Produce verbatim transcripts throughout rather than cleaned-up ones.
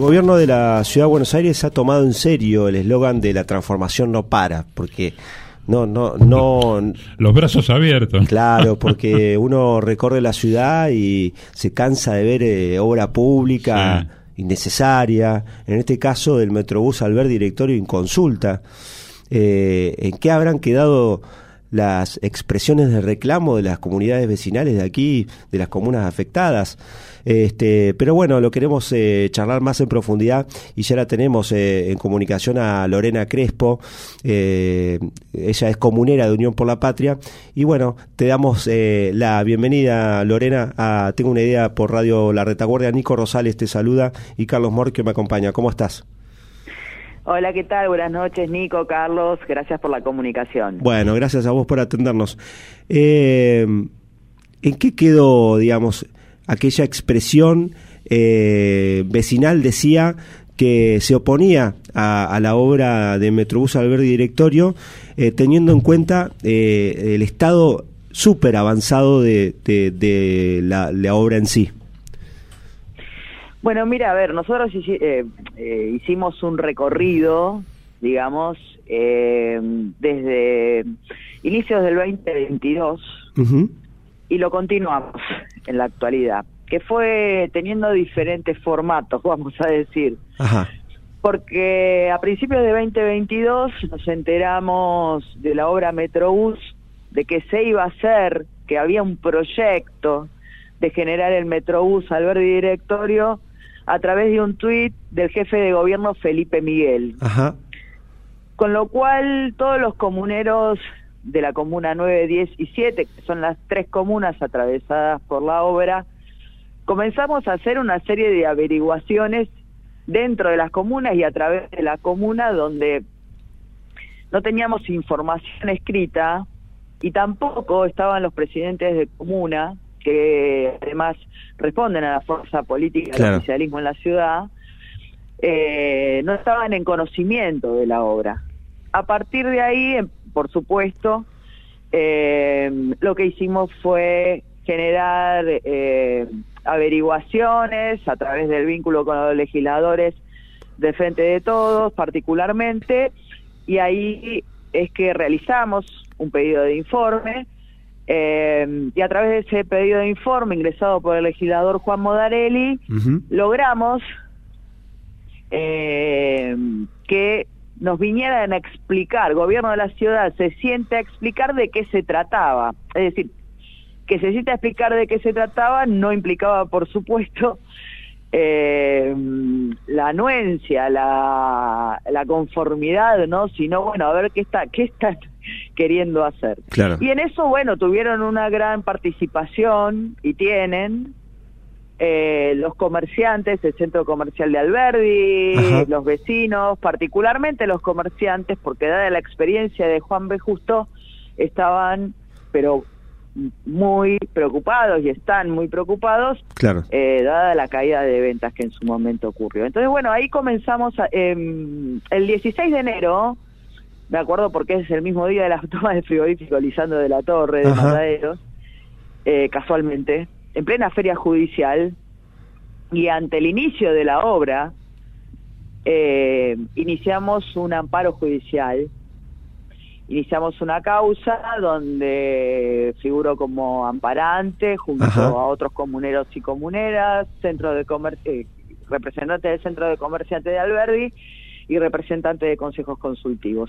gobierno de la Ciudad de Buenos Aires ha tomado en serio el eslogan de la transformación no para, porque no, no, no. Los brazos abiertos. Claro, porque uno recorre la ciudad y se cansa de ver eh, obra pública sí. innecesaria. En este caso, del Metrobús Alberdi Directorio Inconsulta. Eh, ¿En qué habrán quedado las expresiones de reclamo de las comunidades vecinales de aquí, de las comunas afectadas? Este, pero bueno, lo queremos eh, charlar más en profundidad y ya la tenemos eh, en comunicación a Lorena Crespo. Eh, ella es comunera de Unión por la Patria y bueno, te damos eh, la bienvenida, Lorena, a Tengo una Idea por Radio La Retaguardia. Nico Rosales te saluda y Carlos Mor que me acompaña. ¿Cómo estás? Hola, ¿qué tal? Buenas noches, Nico, Carlos, gracias por la comunicación. Bueno, gracias a vos por atendernos. Eh, ¿En qué quedó, digamos, aquella expresión eh, vecinal? Decía que se oponía a, a la obra de Metrobús Alberdi Directorio, eh, teniendo en cuenta eh, el estado súper avanzado de, de, de la, la obra en sí. Bueno, mira, a ver, nosotros eh, eh, hicimos un recorrido, digamos, eh, desde inicios del veinte veintidós uh-huh. y lo continuamos en la actualidad, que fue teniendo diferentes formatos, vamos a decir. Ajá. Porque a principios de veinte veintidós nos enteramos de la obra Metrobús, de que se iba a hacer, que había un proyecto de generar el Metrobús Alberdi Directorio, a través de un tuit del jefe de gobierno Felipe Miguel. Ajá. Con lo cual todos los comuneros de la comuna nueve, diez y siete, que son las tres comunas atravesadas por la obra, comenzamos a hacer una serie de averiguaciones dentro de las comunas y a través de la comuna, donde no teníamos información escrita y tampoco estaban los presidentes de comuna, que además responden a la fuerza política del claro. oficialismo en la ciudad, eh, no estaban en conocimiento de la obra. A partir de ahí, por supuesto, eh, lo que hicimos fue generar eh, averiguaciones a través del vínculo con los legisladores de Frente de Todos, particularmente, y ahí es que realizamos un pedido de informe. Eh, y a través de ese pedido de informe ingresado por el legislador Juan Modarelli, uh-huh. logramos eh, que nos vinieran a explicar, el gobierno de la ciudad se siente a explicar de qué se trataba. Es decir, que se siente a explicar de qué se trataba no implicaba, por supuesto, eh, la anuencia, la, la conformidad, ¿no? Sino, bueno, a ver qué está, qué está queriendo hacer. Claro. Y en eso, bueno, tuvieron una gran participación, y tienen, eh, los comerciantes, el centro comercial de Alberdi, ajá. los vecinos, particularmente los comerciantes, porque dada la experiencia de Juan B. Justo, estaban, pero muy preocupados y están muy preocupados, claro. eh, dada la caída de ventas que en su momento ocurrió. Entonces, bueno, ahí comenzamos a, eh, el dieciséis de enero, me acuerdo porque es el mismo día de la toma del frigorífico Lisandro de la Torre, de Mataderos, eh, casualmente, en plena feria judicial, y ante el inicio de la obra, eh, iniciamos un amparo judicial. Iniciamos una causa donde figuró como amparante junto Ajá. a otros comuneros y comuneras, centro de comer eh, representante del Centro de Comerciantes de Alberdi y representante de consejos consultivos.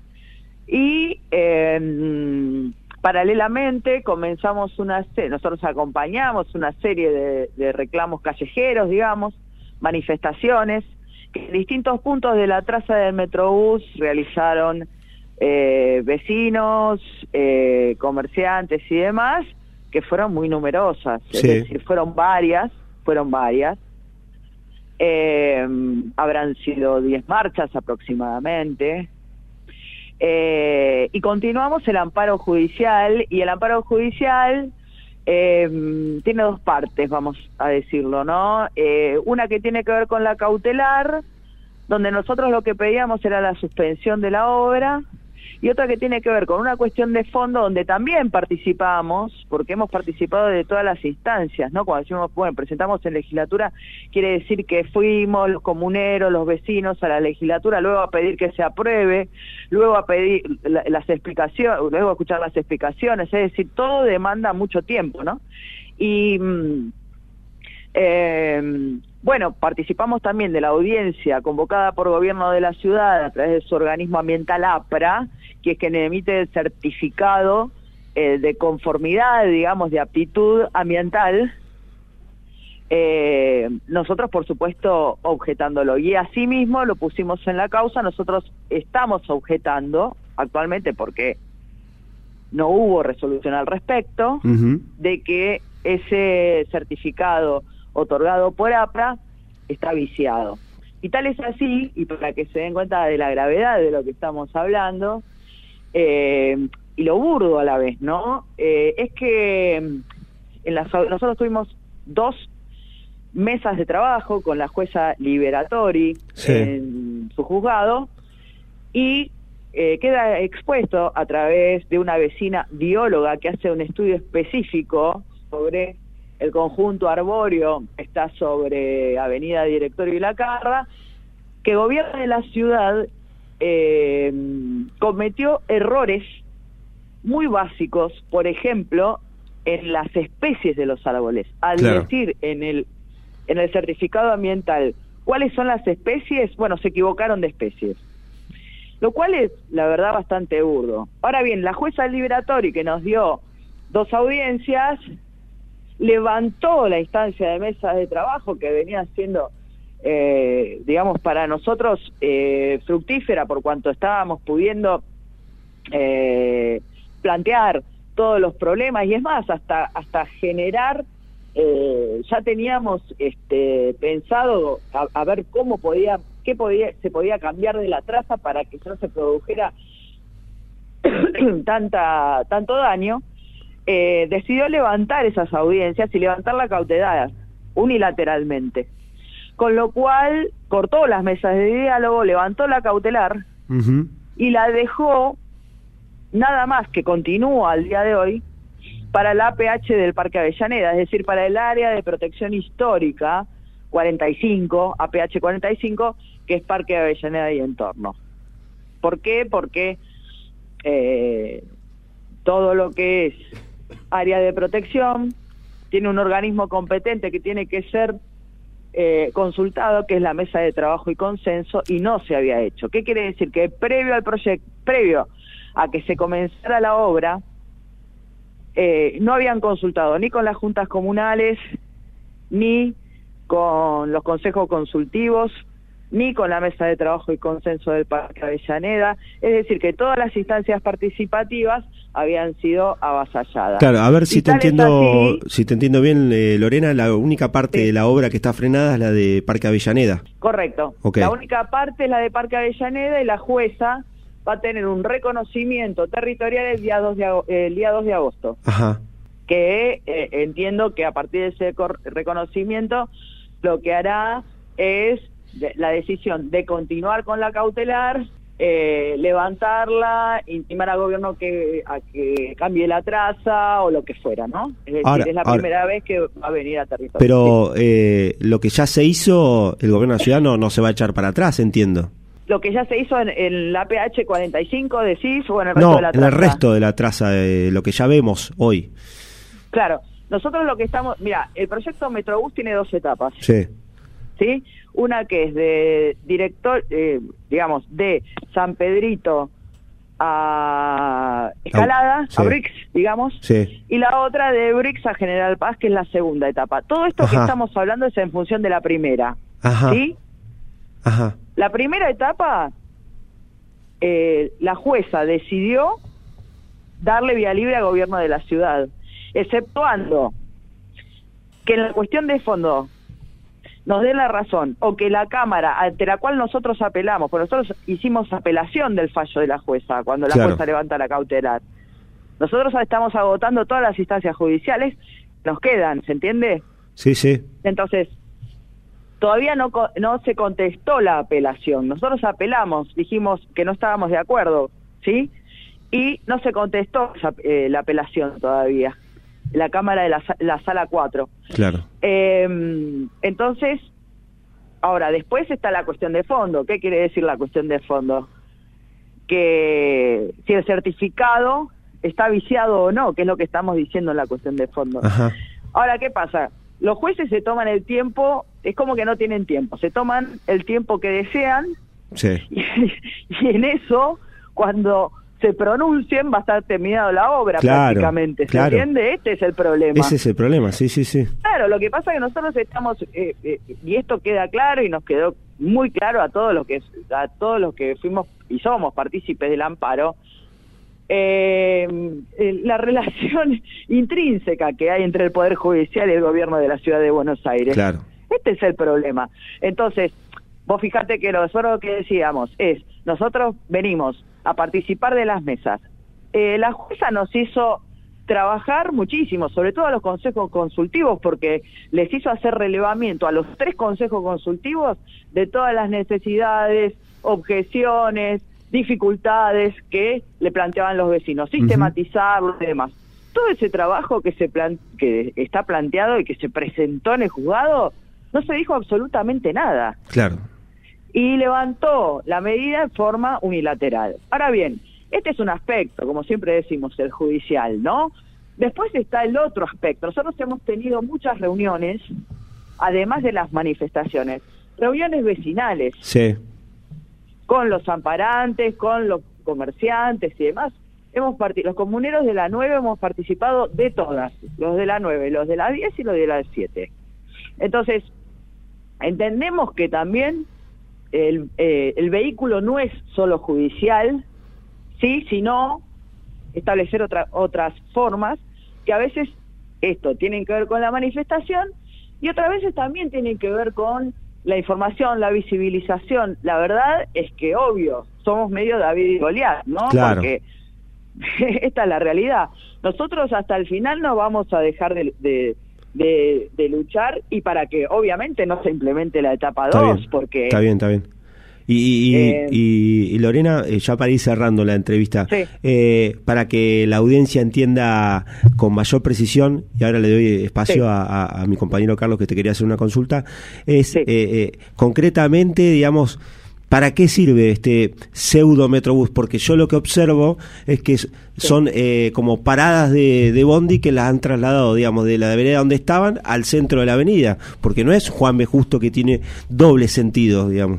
Y eh, paralelamente comenzamos una serie, nosotros acompañamos una serie de, de reclamos callejeros, digamos, manifestaciones, que en distintos puntos de la traza del Metrobús realizaron Eh, vecinos, eh, comerciantes y demás, que fueron muy numerosas, sí. es decir, fueron varias, fueron varias, eh, habrán sido diez marchas aproximadamente, eh, y continuamos el amparo judicial, y el amparo judicial eh, tiene dos partes, vamos a decirlo, ¿no? Eh, una que tiene que ver con la cautelar, donde nosotros lo que pedíamos era la suspensión de la obra, y otra que tiene que ver con una cuestión de fondo donde también participamos, porque hemos participado de todas las instancias, ¿no? Cuando decimos, bueno, presentamos en legislatura, quiere decir que fuimos los comuneros, los vecinos a la legislatura, luego a pedir que se apruebe, luego a pedir la, las explicaciones, luego a escuchar las explicaciones, es decir, todo demanda mucho tiempo, ¿no? Y... Eh, bueno, participamos también de la audiencia convocada por Gobierno de la Ciudad a través de su organismo ambiental APRA, que es quien emite el certificado eh, de conformidad, digamos, de aptitud ambiental. Eh, nosotros, por supuesto, objetándolo. Y asimismo lo pusimos en la causa, nosotros estamos objetando actualmente porque no hubo resolución al respecto, uh-huh. de que ese certificado otorgado por APRA está viciado. Y tal es así, y para que se den cuenta de la gravedad de lo que estamos hablando, eh, y lo burdo a la vez, ¿no? Eh, es que en las, nosotros tuvimos dos mesas de trabajo con la jueza Liberatori, sí, en su juzgado, y eh, queda expuesto a través de una vecina bióloga que hace un estudio específico sobre el conjunto arbóreo que está sobre Avenida Directorio y La Carra, que Gobierno de la Ciudad eh, cometió errores muy básicos, por ejemplo, en las especies de los árboles. Al claro. decir en el, en el certificado ambiental cuáles son las especies, bueno, se equivocaron de especies. Lo cual es, la verdad, bastante burdo. Ahora bien, la jueza Liberatori, que nos dio dos audiencias, levantó la instancia de mesas de trabajo que venía siendo, eh, digamos, para nosotros eh, fructífera por cuanto estábamos pudiendo eh, plantear todos los problemas, y es más, hasta hasta generar, eh, ya teníamos este pensado a, a ver cómo podía, qué podía, se podía cambiar de la traza para que no se produjera tanta tanto daño. Eh, decidió levantar esas audiencias y levantar la cautelar unilateralmente, con lo cual cortó las mesas de diálogo, levantó la cautelar uh-huh. y la dejó nada más, que continúa al día de hoy, para la A P H del Parque Avellaneda, es decir, para el área de protección histórica cuarenta y cinco, A P H cuarenta y cinco, que es Parque Avellaneda y entorno. ¿Por qué? Porque eh, todo lo que es área de protección tiene un organismo competente que tiene que ser eh, consultado, que es la mesa de trabajo y consenso, y no se había hecho. ¿Qué quiere decir? Que previo al proyecto, previo a que se comenzara la obra, eh, no habían consultado ni con las juntas comunales, ni con los consejos consultivos, ni con la mesa de trabajo y consenso del Parque Avellaneda, es decir, que todas las instancias participativas habían sido avasalladas. Claro, a ver si y te entiendo, así, si te entiendo bien, eh, Lorena, la única parte sí. de la obra que está frenada es la de Parque Avellaneda. Correcto. Okay. La única parte es la de Parque Avellaneda, y la jueza va a tener un reconocimiento territorial el día dos de, el día dos de agosto. Ajá. Que eh, entiendo que a partir de ese reconocimiento lo que hará es de, la decisión de continuar con la cautelar, eh, levantarla, intimar al gobierno que a que cambie la traza o lo que fuera, ¿no? Es decir, ahora, es la ahora, primera vez que va a venir a territorio. Pero eh, lo que ya se hizo, el gobierno de la ciudad no, no se va a echar para atrás, entiendo. Lo que ya se hizo en, en la A P H cuarenta y cinco, decís, o en el resto no, de la traza. en el resto de la traza, de lo que ya vemos hoy. Claro, nosotros lo que estamos, mira, el proyecto Metrobús tiene dos etapas. Sí. ¿Sí? Una que es de director, eh, digamos, de San Pedrito a Escalada, sí. a Brix, digamos, sí. y la otra de Brix a General Paz, que es la segunda etapa. Todo esto Ajá. que estamos hablando es en función de la primera. Ajá. ¿Sí? Ajá. La primera etapa, eh, la jueza decidió darle vía libre al gobierno de la ciudad, exceptuando que en la cuestión de fondo nos dé la razón, o que la Cámara, ante la cual nosotros apelamos, porque nosotros hicimos apelación del fallo de la jueza, cuando la claro. jueza levanta la cautelar. Nosotros estamos agotando todas las instancias judiciales, nos quedan, ¿se entiende? Sí, sí. Entonces, todavía no, no se contestó la apelación. Nosotros apelamos, dijimos que no estábamos de acuerdo ¿sí? Y no se contestó esa, eh, la apelación todavía, la Cámara de la, la Sala cuatro. Claro. Eh, entonces, ahora, después está la cuestión de fondo. ¿Qué quiere decir la cuestión de fondo? Que si el certificado está viciado o no, que es lo que estamos diciendo en la cuestión de fondo. Ajá. Ahora, ¿qué pasa? Los jueces se toman el tiempo, es como que no tienen tiempo, se toman el tiempo que desean, sí. y, y en eso, cuando se pronuncien, va a estar terminada la obra, claro, prácticamente. ¿Se claro. entiende? Este es el problema. Ese es el problema, sí, sí, sí. Claro, lo que pasa es que nosotros estamos, eh, eh, y esto queda claro y nos quedó muy claro a todos los que a todos los que fuimos y somos partícipes del amparo, eh, eh, la relación intrínseca que hay entre el Poder Judicial y el gobierno de la Ciudad de Buenos Aires. Claro. Este es el problema. Entonces, vos fijate que nosotros lo que decíamos es, nosotros venimos a participar de las mesas. Eh, la jueza nos hizo trabajar muchísimo, sobre todo a los consejos consultivos, porque les hizo hacer relevamiento a los tres consejos consultivos de todas las necesidades, objeciones, dificultades que le planteaban los vecinos, sistematizarlo y demás. Todo ese trabajo que se plan que está planteado y que se presentó en el juzgado, no se dijo absolutamente nada. Claro. Y levantó la medida en forma unilateral. Ahora bien, este es un aspecto, como siempre decimos, el judicial, ¿no? Después está el otro aspecto. Nosotros hemos tenido muchas reuniones, además de las manifestaciones, reuniones vecinales. Sí. Con los amparantes, con los comerciantes y demás. Hemos part- los comuneros de la nueve hemos participado de todas, los de la nueve, los de la diez y los de la siete. Entonces, entendemos que también el, eh, el vehículo no es solo judicial, sí, sino establecer otra, otras formas que a veces esto tienen que ver con la manifestación y otras veces también tienen que ver con la información, la visibilización. La verdad es que, obvio, somos medio David y Goliat, ¿no? Claro. Porque esta es la realidad. Nosotros hasta el final no vamos a dejar de, de, de, de luchar y para que, obviamente, no se implemente la etapa dos, porque... Está bien, está bien. Y, y, eh, y, y Lorena, eh, ya para ir cerrando la entrevista, sí. eh, para que la audiencia entienda con mayor precisión, y ahora le doy espacio sí. a, a, a mi compañero Carlos que te quería hacer una consulta, es Sí. eh, eh, concretamente, digamos, ¿para qué sirve este pseudo Metrobús? Porque yo lo que observo es que son eh, como paradas de, de bondi que las han trasladado, digamos, de la vereda donde estaban al centro de la avenida, porque no es Juan B. Justo que tiene doble sentido, digamos.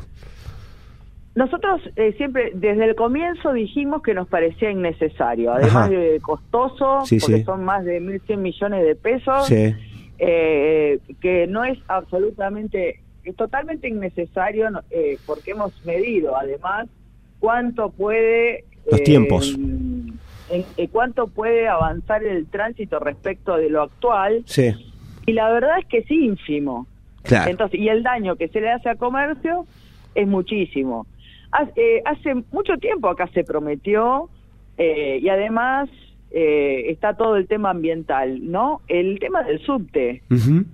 Nosotros eh, siempre, desde el comienzo dijimos que nos parecía innecesario, además Ajá. de costoso, Sí, porque sí. son más de mil cien millones de pesos, Sí. eh, que no es absolutamente, es totalmente innecesario, eh, porque hemos medido además cuánto puede... Los eh, tiempos. En, en cuánto puede avanzar el tránsito respecto de lo actual, Sí. y la verdad es que es ínfimo. Claro. Entonces, y el daño que se le hace a comercio es muchísimo. Hace, eh, hace mucho tiempo acá se prometió, eh, y además eh, está todo el tema ambiental, ¿no? El tema del subte. Uh-huh.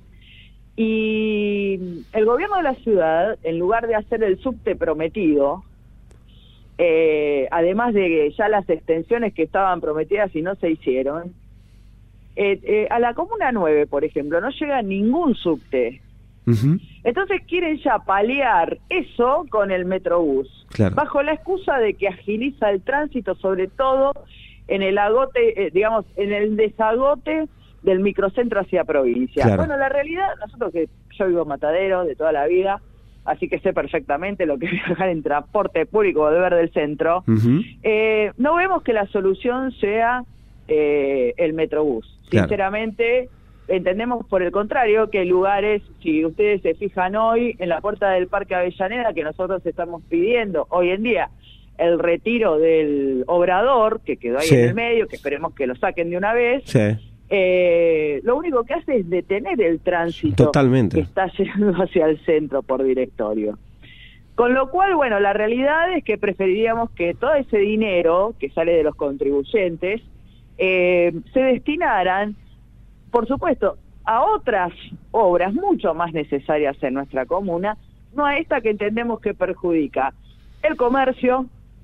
Y el gobierno de la ciudad, en lugar de hacer el subte prometido, eh, además de ya las extensiones que estaban prometidas y no se hicieron, eh, eh, a la Comuna nueve, por ejemplo, no llega ningún subte. Uh-huh. Entonces quieren ya paliar eso con el Metrobús, Claro. bajo la excusa de que agiliza el tránsito, sobre todo en el agote, eh, digamos, en el desagote del microcentro hacia provincia. Claro. Bueno, la realidad, nosotros que yo vivo en Matadero de toda la vida, así que sé perfectamente lo que es viajar en transporte público o deber del centro, Uh-huh. eh, no vemos que la solución sea eh, el Metrobús. Claro. Sinceramente, entendemos por el contrario que lugares, si ustedes se fijan hoy, en la puerta del Parque Avellaneda, que nosotros estamos pidiendo hoy en día, el retiro del obrador, que quedó ahí Sí. en el medio, que esperemos que lo saquen de una vez, Sí. eh, lo único que hace es detener el tránsito Totalmente. que está yendo hacia el centro por directorio. Con lo cual, bueno, la realidad es que preferiríamos que todo ese dinero que sale de los contribuyentes eh, se destinaran, por supuesto, a otras obras mucho más necesarias en nuestra comuna, no a esta que entendemos que perjudica el comercio,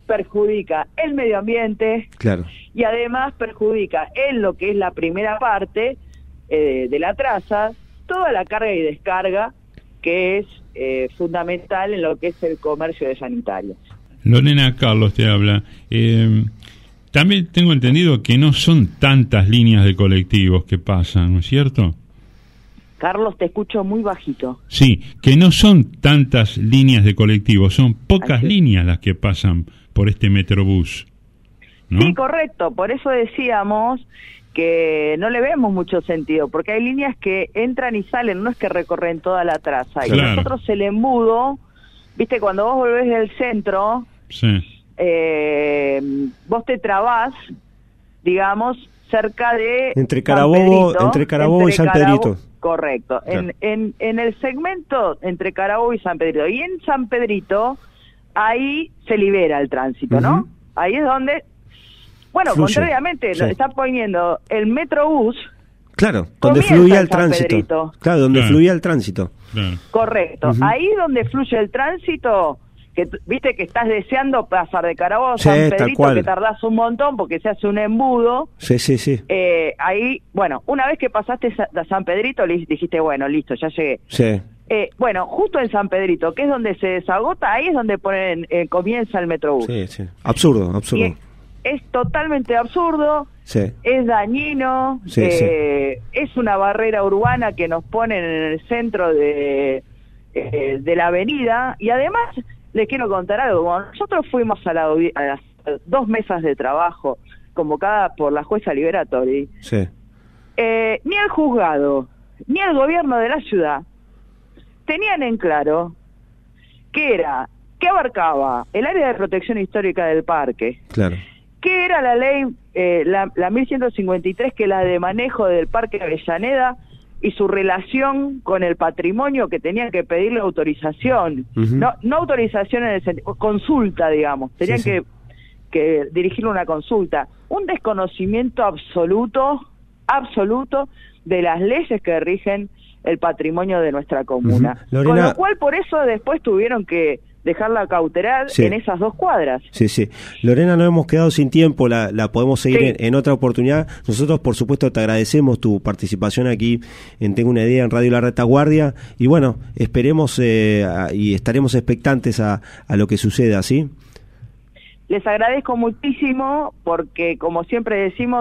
perjudica el medio ambiente, claro, y además perjudica en lo que es la primera parte eh, de la traza, toda la carga y descarga que es eh, fundamental en lo que es el comercio de sanitarios. Lorena, Carlos te habla. Eh, también tengo entendido que no son tantas líneas de colectivos que pasan, ¿no es cierto? Carlos, te escucho muy bajito. Sí, que no son tantas líneas de colectivos, son pocas Así. líneas las que pasan por este Metrobús, ¿no? Sí, correcto, por eso decíamos que no le vemos mucho sentido, porque hay líneas que entran y salen, no es que recorren toda la traza. Claro. Y nosotros el embudo, viste, cuando vos volvés del centro, Sí. eh, vos te trabás, digamos, cerca de Entre San Carabobo, Pedrito, entre Carabobo y San Carabobo- Pedrito. Correcto, Claro. en, en, en el segmento entre Carabobo y San Pedrito, y en San Pedrito, ahí se libera el tránsito, ¿no? Ujú. Ahí es donde, bueno, Fluye. contrariamente, Sí. lo está poniendo el Metrobús, Claro, donde Comienza fluía en el San tránsito. Pedrito. Claro, donde Claro. fluía el tránsito. Claro. correcto, Ujú. ahí donde fluye el tránsito, que t- viste que estás deseando pasar de Carabobo a Sí, San tal Pedrito, cual. que tardás un montón porque se hace un embudo. Sí, sí, sí. Eh, ahí, bueno, una vez que pasaste sa- a San Pedrito, li- dijiste, bueno, listo, ya llegué. Sí. Eh, bueno, justo en San Pedrito, que es donde se desagota, ahí es donde ponen, eh, comienza el Metrobús. Sí, sí. Absurdo, Y absurdo. es, es totalmente absurdo, Sí. es dañino, Sí, eh, es una barrera urbana que nos ponen en el centro de, eh, de la avenida, y además les quiero contar algo. Cuando nosotros fuimos a, la, audi- a las dos mesas de trabajo convocadas por la jueza Liberatori, Sí. eh, ni el juzgado ni el gobierno de la ciudad tenían en claro qué era, qué abarcaba el área de protección histórica del parque, Claro. qué era la ley, eh, la, la mil ciento cincuenta y tres, que es la de manejo del Parque Avellaneda, y su relación con el patrimonio, que tenían que pedirle autorización, Ujú. no, no autorización en el sentido, consulta, digamos, tenían Sí, sí. que que dirigirle una consulta, un desconocimiento absoluto, absoluto de las leyes que rigen el patrimonio de nuestra comuna. Ujú. Lorena- Con lo cual, por eso después tuvieron que dejarla cautelar Sí. en esas dos cuadras. Sí, sí. Lorena, nos hemos quedado sin tiempo, la, la podemos seguir Sí. en, en otra oportunidad. Nosotros, por supuesto, te agradecemos tu participación aquí en Tengo una Idea en Radio La Retaguardia, y bueno, esperemos eh, a- y estaremos expectantes a, a lo que suceda, ¿sí? Les agradezco muchísimo porque, como siempre decimos,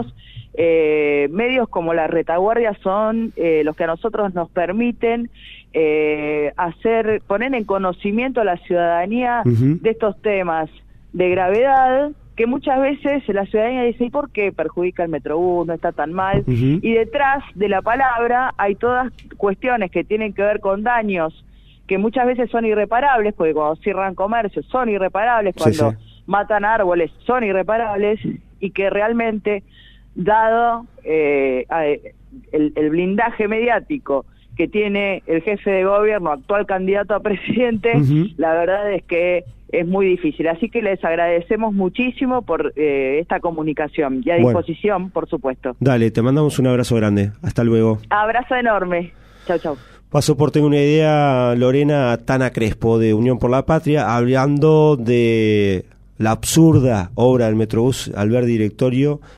eh, medios como La Retaguardia son eh, los que a nosotros nos permiten eh, hacer, poner en conocimiento a la ciudadanía Ujú. de estos temas de gravedad, que muchas veces la ciudadanía dice, ¿y por qué perjudica el Metrobús? No está tan mal. Ujú. Y detrás de la palabra hay todas cuestiones que tienen que ver con daños que muchas veces son irreparables, porque cuando cierran comercios son irreparables, Sí, cuando sí. matan árboles son irreparables, y que realmente, dado eh, a- el, el blindaje mediático que tiene el jefe de gobierno, actual candidato a presidente, Ujú. la verdad es que es muy difícil. Así que les agradecemos muchísimo por eh, esta comunicación, y a Bueno. disposición, por supuesto. Dale, te mandamos un abrazo grande. Hasta luego. Abrazo enorme. Chau, chau. Paso por Tengo una Idea, Lorena Tana Crespo, de Unión por la Patria, hablando de la absurda obra del Metrobús Alvear Directorio